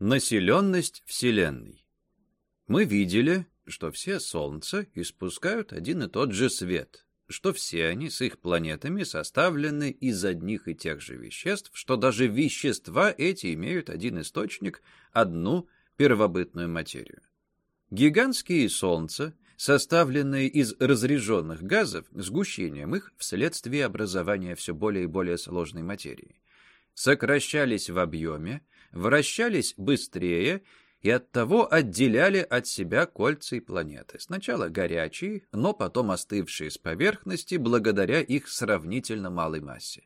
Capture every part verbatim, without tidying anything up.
Населенность Вселенной. Мы видели, что все Солнца испускают один и тот же свет, что все они с их планетами составлены из одних и тех же веществ, что даже вещества эти имеют один источник, одну первобытную материю. Гигантские Солнца, составленные из разряженных газов, сгущением их вследствие образования все более и более сложной материи, сокращались в объеме, вращались быстрее и оттого отделяли от себя кольца и планеты, сначала горячие, но потом остывшие с поверхности благодаря их сравнительно малой массе.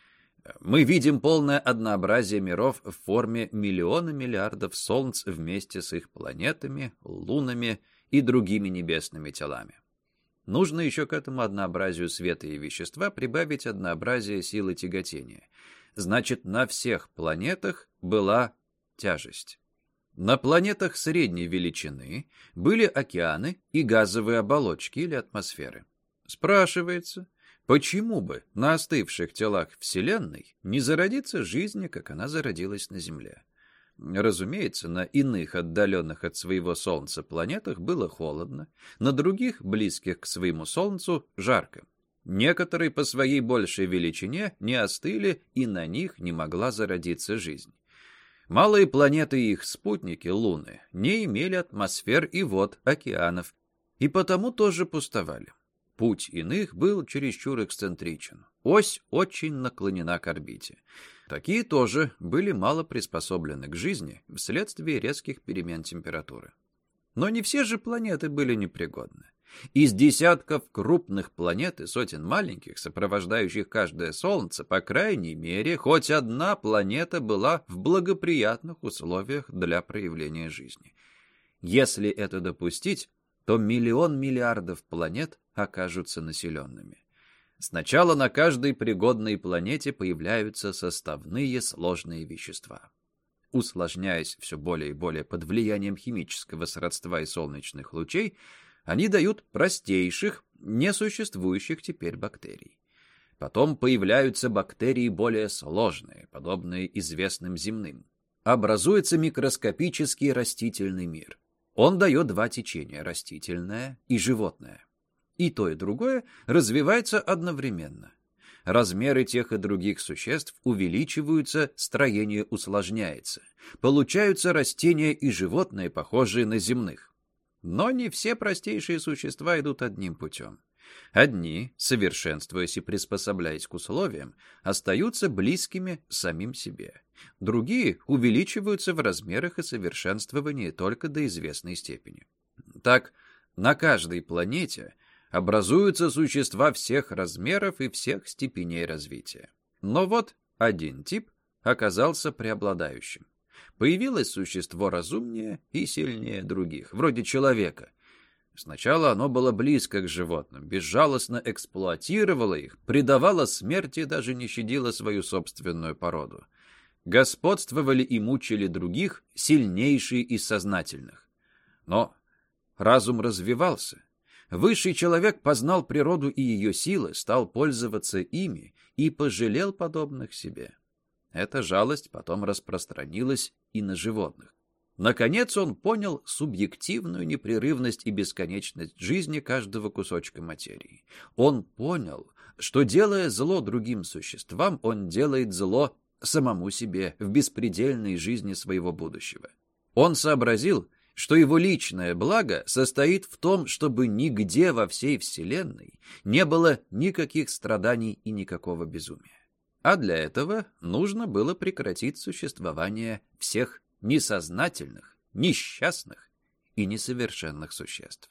Мы видим полное однообразие миров в форме миллиона миллиардов солнц вместе с их планетами, лунами и другими небесными телами. Нужно еще к этому однообразию света и вещества прибавить однообразие силы тяготения. Значит, на всех планетах была тяжесть. На планетах средней величины были океаны и газовые оболочки или атмосферы. Спрашивается, почему бы на остывших телах Вселенной не зародится жизнь, как она зародилась на Земле? Разумеется, на иных отдаленных от своего Солнца планетах было холодно, на других, близких к своему Солнцу, жарко. Некоторые по своей большей величине не остыли, и на них не могла зародиться жизнь. Малые планеты и их спутники, луны, не имели атмосфер и вод, океанов, и потому тоже пустовали. Путь иных был чересчур эксцентричен. Ось очень наклонена к орбите. Такие тоже были мало приспособлены к жизни вследствие резких перемен температуры. Но не все же планеты были непригодны. Из десятков крупных планет и сотен маленьких, сопровождающих каждое Солнце, по крайней мере, хоть одна планета была в благоприятных условиях для проявления жизни. Если это допустить, то миллион миллиардов планет окажутся населенными. Сначала на каждой пригодной планете появляются составные сложные вещества. Усложняясь все более и более под влиянием химического сродства и солнечных лучей, они дают простейших, несуществующих теперь бактерий. Потом появляются бактерии более сложные, подобные известным земным. Образуется микроскопический растительный мир. Он дает два течения – растительное и животное. И то, и другое развивается одновременно. Размеры тех и других существ увеличиваются, строение усложняется. Получаются растения и животные, похожие на земных. Но не все простейшие существа идут одним путем. Одни, совершенствуясь и приспособляясь к условиям, остаются близкими самим себе. Другие увеличиваются в размерах и совершенствовании только до известной степени. Так, на каждой планете образуются существа всех размеров и всех степеней развития. Но вот один тип оказался преобладающим. Появилось существо разумнее и сильнее других, вроде человека. Сначала оно было близко к животным, безжалостно эксплуатировало их, предавало смерти и даже не щадило свою собственную породу. Господствовали и мучили других, сильнейшие из сознательных. Но разум развивался. Высший человек познал природу и ее силы, стал пользоваться ими и пожалел подобных себе. Эта жалость потом распространилась и на животных. Наконец он понял субъективную непрерывность и бесконечность жизни каждого кусочка материи. Он понял, что, делая зло другим существам, он делает зло самому себе в беспредельной жизни своего будущего. Он сообразил, что его личное благо состоит в том, чтобы нигде во всей Вселенной не было никаких страданий и никакого безумия. А для этого нужно было прекратить существование всех несознательных, несчастных и несовершенных существ.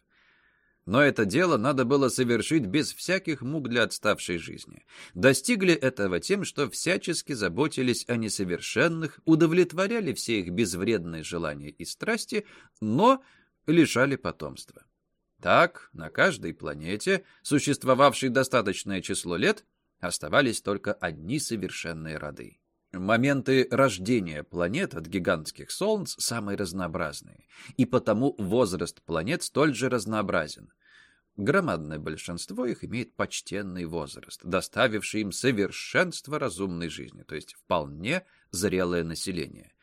Но это дело надо было совершить без всяких мук для отставшей жизни. Достигли этого тем, что всячески заботились о несовершенных, удовлетворяли все их безвредные желания и страсти, но лишали потомства. Так, на каждой планете, существовавшей достаточное число лет, оставались только одни совершенные роды. Моменты рождения планет от гигантских солнц самые разнообразные, и потому возраст планет столь же разнообразен. Громадное большинство их имеет почтенный возраст, доставивший им совершенство разумной жизни, то есть вполне зрелое население.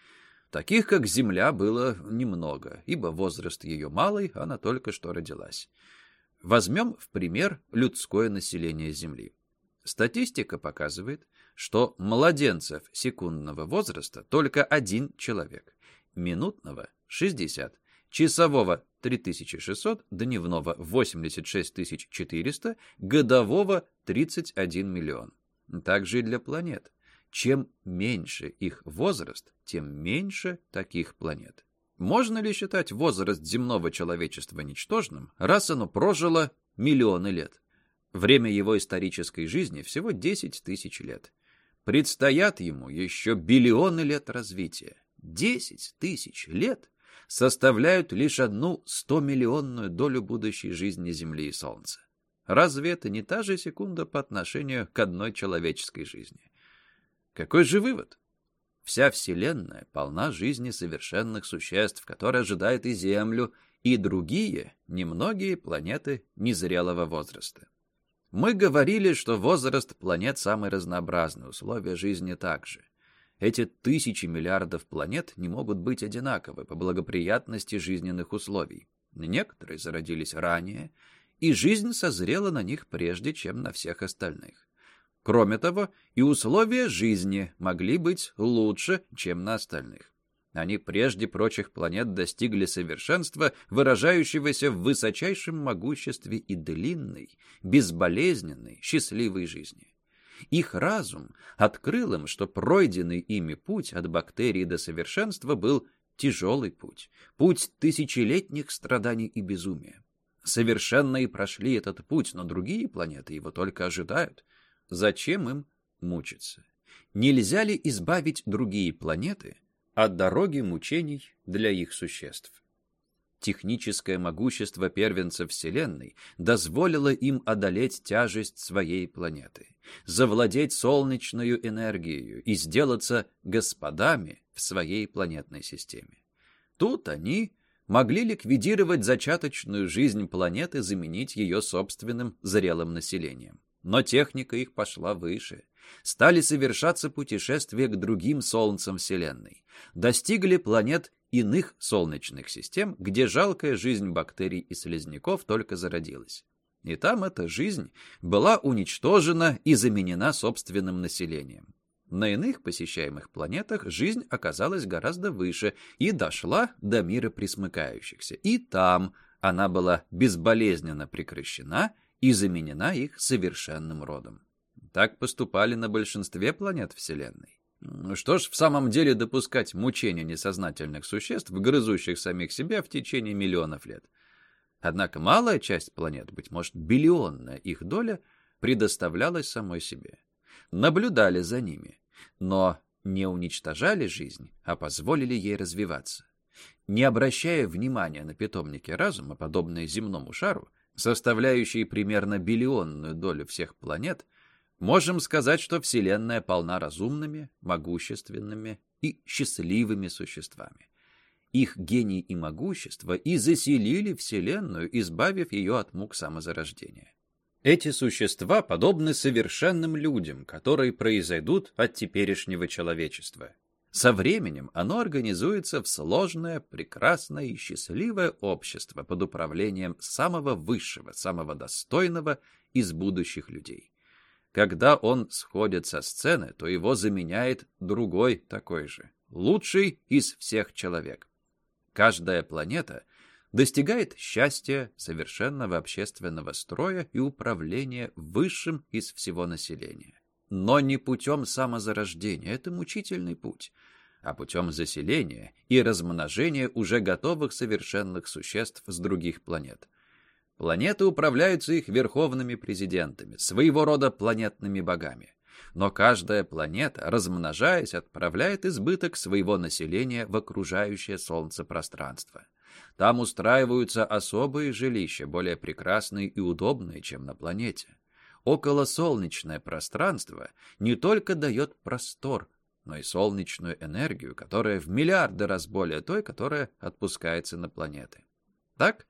Таких, как Земля, было немного, ибо возраст ее малый, она только что родилась. Возьмем в пример людское население Земли. Статистика показывает, что младенцев секундного возраста только один человек, минутного – шестьдесят, часового – три тысячи шестьсот, дневного – восемьдесят шесть тысяч четыреста, годового – тридцать один миллион. Также и для планет. Чем меньше их возраст, тем меньше таких планет. Можно ли считать возраст земного человечества ничтожным, раз оно прожило миллионы лет? Время его исторической жизни всего десять тысяч лет. Предстоят ему еще биллионы лет развития. десять тысяч лет составляют лишь одну стомиллионную долю будущей жизни Земли и Солнца. Разве это не та же секунда по отношению к одной человеческой жизни? Какой же вывод? Вся Вселенная полна жизни совершенных существ, которые ожидают и Землю, и другие, немногие планеты незрелого возраста. Мы говорили, что возраст планет самый разнообразный, условия жизни также. Эти тысячи миллиардов планет не могут быть одинаковы по благоприятности жизненных условий. Некоторые зародились ранее, и жизнь созрела на них прежде, чем на всех остальных. Кроме того, и условия жизни могли быть лучше, чем на остальных. Они прежде прочих планет достигли совершенства, выражающегося в высочайшем могуществе и длинной, безболезненной, счастливой жизни. Их разум открыл им, что пройденный ими путь от бактерий до совершенства был тяжелый путь, путь тысячелетних страданий и безумия. Совершенные прошли этот путь, но другие планеты его только ожидают. Зачем им мучиться? Нельзя ли избавить другие планеты от дороги мучений для их существ? Техническое могущество первенцев Вселенной дозволило им одолеть тяжесть своей планеты, завладеть солнечной энергией и сделаться господами в своей планетной системе. Тут они могли ликвидировать зачаточную жизнь планеты, заменить ее собственным зрелым населением. Но техника их пошла выше. Стали совершаться путешествия к другим солнцам Вселенной. Достигли планет иных солнечных систем, где жалкая жизнь бактерий и слизняков только зародилась. И там эта жизнь была уничтожена и заменена собственным населением. На иных посещаемых планетах жизнь оказалась гораздо выше и дошла до мира пресмыкающихся. И там она была безболезненно прекращена и заменена их совершенным родом. Так поступали на большинстве планет Вселенной. Что ж в самом деле допускать мучения несознательных существ, грызущих самих себя в течение миллионов лет? Однако малая часть планет, быть может биллионная их доля, предоставлялась самой себе. Наблюдали за ними, но не уничтожали жизнь, а позволили ей развиваться. Не обращая внимания на питомники разума, подобные земному шару, составляющие примерно биллионную долю всех планет, можем сказать, что Вселенная полна разумными, могущественными и счастливыми существами. Их гений и могущество и заселили Вселенную, избавив ее от мук самозарождения. Эти существа подобны совершенным людям, которые произойдут от теперешнего человечества. Со временем оно организуется в сложное, прекрасное и счастливое общество под управлением самого высшего, самого достойного из будущих людей. Когда он сходит со сцены, то его заменяет другой такой же, лучший из всех человек. Каждая планета достигает счастья, совершенного общественного строя и управления высшим из всего населения. Но не путем самозарождения, это мучительный путь, а путем заселения и размножения уже готовых совершенных существ с других планет. Планеты управляются их верховными президентами, своего рода планетными богами. Но каждая планета, размножаясь, отправляет избыток своего населения в окружающее Солнце пространство. Там устраиваются особые жилища, более прекрасные и удобные, чем на планете. Околосолнечное пространство не только дает простор, но и солнечную энергию, которая в миллиарды раз более той, которая отпускается на планеты. Так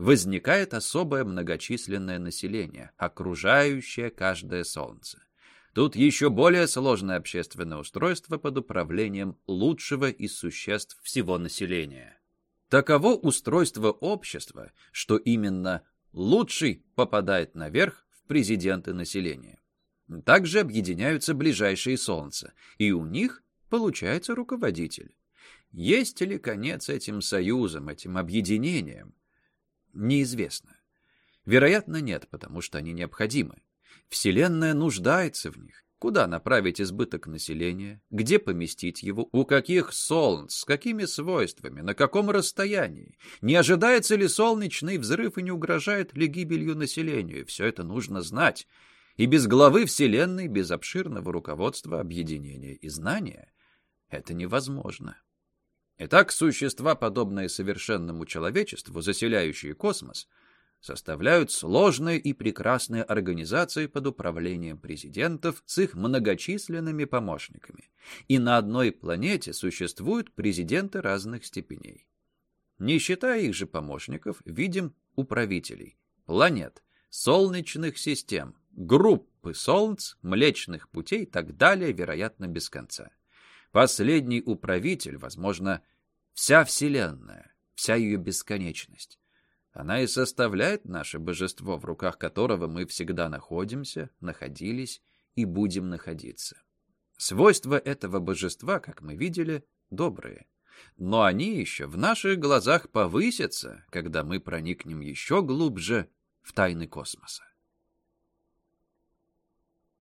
возникает особое многочисленное население, окружающее каждое Солнце. Тут еще более сложное общественное устройство под управлением лучшего из существ всего населения. Таково устройство общества, что именно лучший попадает наверх в президенты населения. Также объединяются ближайшие солнца, и у них получается руководитель. Есть ли конец этим союзам, этим объединениям? Неизвестно. Вероятно, нет, потому что они необходимы. Вселенная нуждается в них. Куда направить избыток населения? Где поместить его? У каких солнц? С какими свойствами? На каком расстоянии? Не ожидается ли солнечный взрыв и не угрожает ли гибелью населению? Все это нужно знать. И без главы Вселенной, без обширного руководства, объединения и знания это невозможно. Итак, существа, подобные совершенному человечеству, заселяющие космос, составляют сложные и прекрасные организации под управлением президентов с их многочисленными помощниками. И на одной планете существуют президенты разных степеней. Не считая их же помощников, видим управителей планет, солнечных систем, группы солнц, Млечных путей и так далее, вероятно, без конца. Последний управитель, возможно, вся Вселенная, вся ее бесконечность. Она и составляет наше божество, в руках которого мы всегда находимся, находились и будем находиться. Свойства этого божества, как мы видели, добрые. Но они еще в наших глазах повысятся, когда мы проникнем еще глубже в тайны космоса.